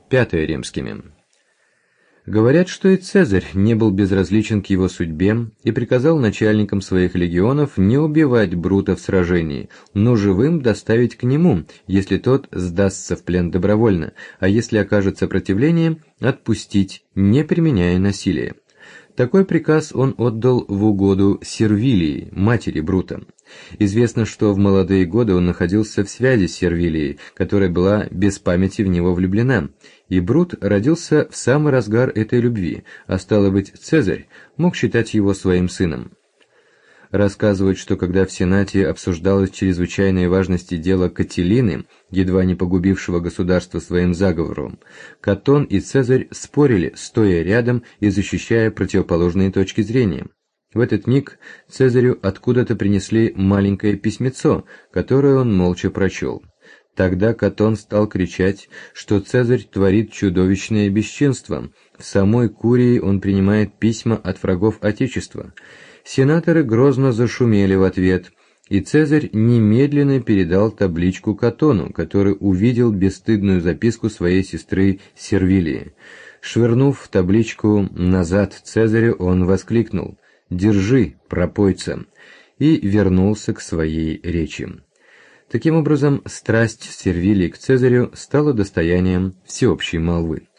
Пятое римскими. Говорят, что и Цезарь не был безразличен к его судьбе и приказал начальникам своих легионов не убивать Брута в сражении, но живым доставить к нему, если тот сдастся в плен добровольно, а если окажет сопротивление, отпустить, не применяя насилия. Такой приказ он отдал в угоду Сервилии, матери Брута. Известно, что в молодые годы он находился в связи с Сервилией, которая была без памяти в него влюблена, и Брут родился в самый разгар этой любви, а стало быть, Цезарь мог считать его своим сыном. Рассказывают, что когда в Сенате обсуждалось чрезвычайной важности дело Катилины, едва не погубившего государство своим заговором, Катон и Цезарь спорили, стоя рядом и защищая противоположные точки зрения. В этот миг Цезарю откуда-то принесли маленькое письмецо, которое он молча прочел. Тогда Катон стал кричать, что Цезарь творит чудовищное бесчинство. В самой Курии он принимает письма от врагов Отечества. Сенаторы грозно зашумели в ответ, и Цезарь немедленно передал табличку Катону, который увидел бесстыдную записку своей сестры Сервилии. Швырнув табличку назад Цезарю, он воскликнул: «Держи, пропойца!» и вернулся к своей речи. Таким образом, страсть Сервилии к Цезарю стала достоянием всеобщей молвы.